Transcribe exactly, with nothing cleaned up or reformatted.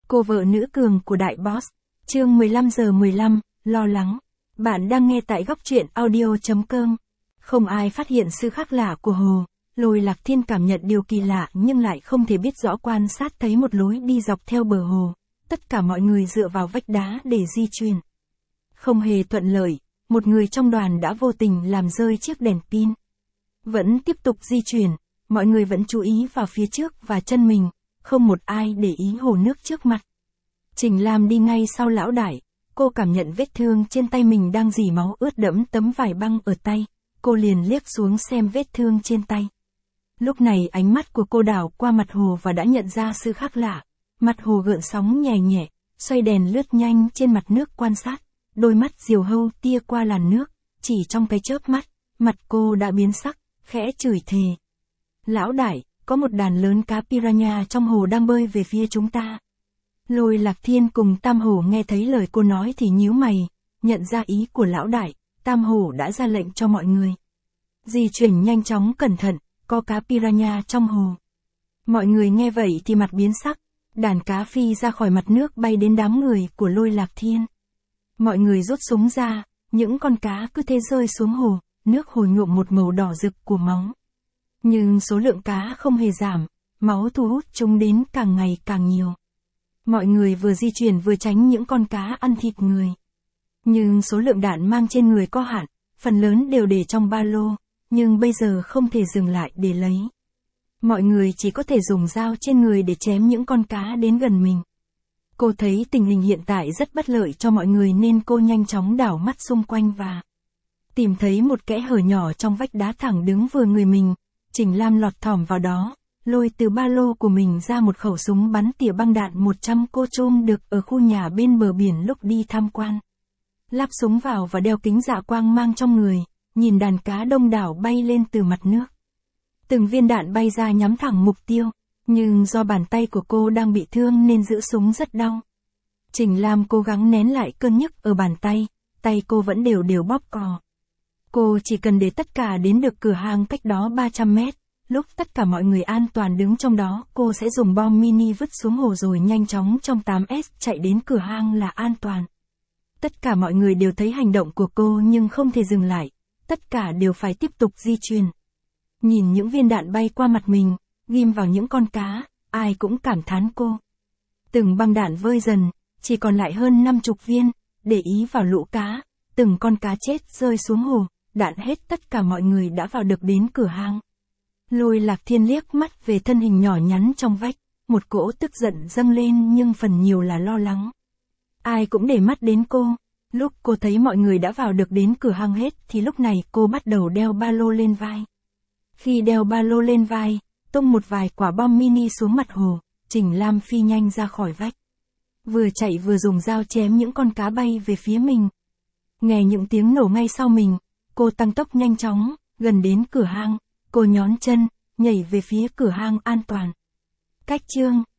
Cô vợ nữ cường của đại boss. Chương mười lăm giờ mười lăm, lo lắng. Bạn đang nghe tại góc truyện audio chấm com. Không ai phát hiện sự khác lạ của Hồ. Lôi Lạc Thiên cảm nhận điều kỳ lạ nhưng lại không thể biết rõ, quan sát thấy một lối đi dọc theo bờ hồ. Tất cả mọi người dựa vào vách đá để di chuyển. Không hề thuận lợi, một người trong đoàn đã vô tình làm rơi chiếc đèn pin. Vẫn tiếp tục di chuyển, mọi người vẫn chú ý vào phía trước và chân mình, không một ai để ý hồ nước trước mặt. Trình Lam đi ngay sau lão đại, cô cảm nhận vết thương trên tay mình đang rỉ máu ướt đẫm tấm vải băng ở tay, cô liền liếc xuống xem vết thương trên tay. Lúc này ánh mắt của cô đảo qua mặt hồ và đã nhận ra sự khác lạ. Mặt hồ gợn sóng nhẹ nhẹ, xoay đèn lướt nhanh trên mặt nước quan sát, đôi mắt diều hâu tia qua làn nước, chỉ trong cái chớp mắt, mặt cô đã biến sắc, khẽ chửi thề. Lão đại, có một đàn lớn cá piranha trong hồ đang bơi về phía chúng ta. Lôi Lạc Thiên cùng Tam Hổ nghe thấy lời cô nói thì nhíu mày, nhận ra ý của lão đại, Tam Hổ đã ra lệnh cho mọi người di chuyển nhanh chóng cẩn thận, có cá piranha trong hồ. Mọi người nghe vậy thì mặt biến sắc, đàn cá phi ra khỏi mặt nước bay đến đám người của Lôi Lạc Thiên. Mọi người rút súng ra, những con cá cứ thế rơi xuống hồ, nước hồ nhuộm một màu đỏ rực của máu. Nhưng số lượng cá không hề giảm, máu thu hút chúng đến càng ngày càng nhiều. Mọi người vừa di chuyển vừa tránh những con cá ăn thịt người. Nhưng số lượng đạn mang trên người có hạn, phần lớn đều để trong ba lô, nhưng bây giờ không thể dừng lại để lấy. Mọi người chỉ có thể dùng dao trên người để chém những con cá đến gần mình. Cô thấy tình hình hiện tại rất bất lợi cho mọi người nên cô nhanh chóng đảo mắt xung quanh và tìm thấy một kẽ hở nhỏ trong vách đá thẳng đứng vừa người mình. Trình Lam lọt thỏm vào đó, lôi từ ba lô của mình ra một khẩu súng bắn tỉa băng đạn một trăm cô trôm được ở khu nhà bên bờ biển lúc đi tham quan. Lắp súng vào và đeo kính dạ quang mang trong người, nhìn đàn cá đông đảo bay lên từ mặt nước. Từng viên đạn bay ra nhắm thẳng mục tiêu, nhưng do bàn tay của cô đang bị thương nên giữ súng rất đau. Trình Lam cố gắng nén lại cơn nhức ở bàn tay, tay cô vẫn đều đều bóp cò. Cô chỉ cần để tất cả đến được cửa hàng cách đó ba trăm mét, lúc tất cả mọi người an toàn đứng trong đó, cô sẽ dùng bom mini vứt xuống hồ rồi nhanh chóng trong tám S chạy đến cửa hàng là an toàn. Tất cả mọi người đều thấy hành động của cô nhưng không thể dừng lại, tất cả đều phải tiếp tục di chuyển. Nhìn những viên đạn bay qua mặt mình, ghim vào những con cá, ai cũng cảm thán cô. Từng băng đạn vơi dần, chỉ còn lại hơn năm chục viên, để ý vào lũ cá, từng con cá chết rơi xuống hồ, đạn hết tất cả mọi người đã vào được đến cửa hàng. Lôi Lạc Thiên liếc mắt về thân hình nhỏ nhắn trong vách, một cỗ tức giận dâng lên nhưng phần nhiều là lo lắng. Ai cũng để mắt đến cô, lúc cô thấy mọi người đã vào được đến cửa hàng hết thì lúc này cô bắt đầu đeo ba lô lên vai. Khi đeo ba lô lên vai, tung một vài quả bom mini xuống mặt hồ, Trình Lam phi nhanh ra khỏi vách. Vừa chạy vừa dùng dao chém những con cá bay về phía mình. Nghe những tiếng nổ ngay sau mình, cô tăng tốc nhanh chóng, gần đến cửa hang, cô nhón chân, nhảy về phía cửa hang an toàn. Cách chương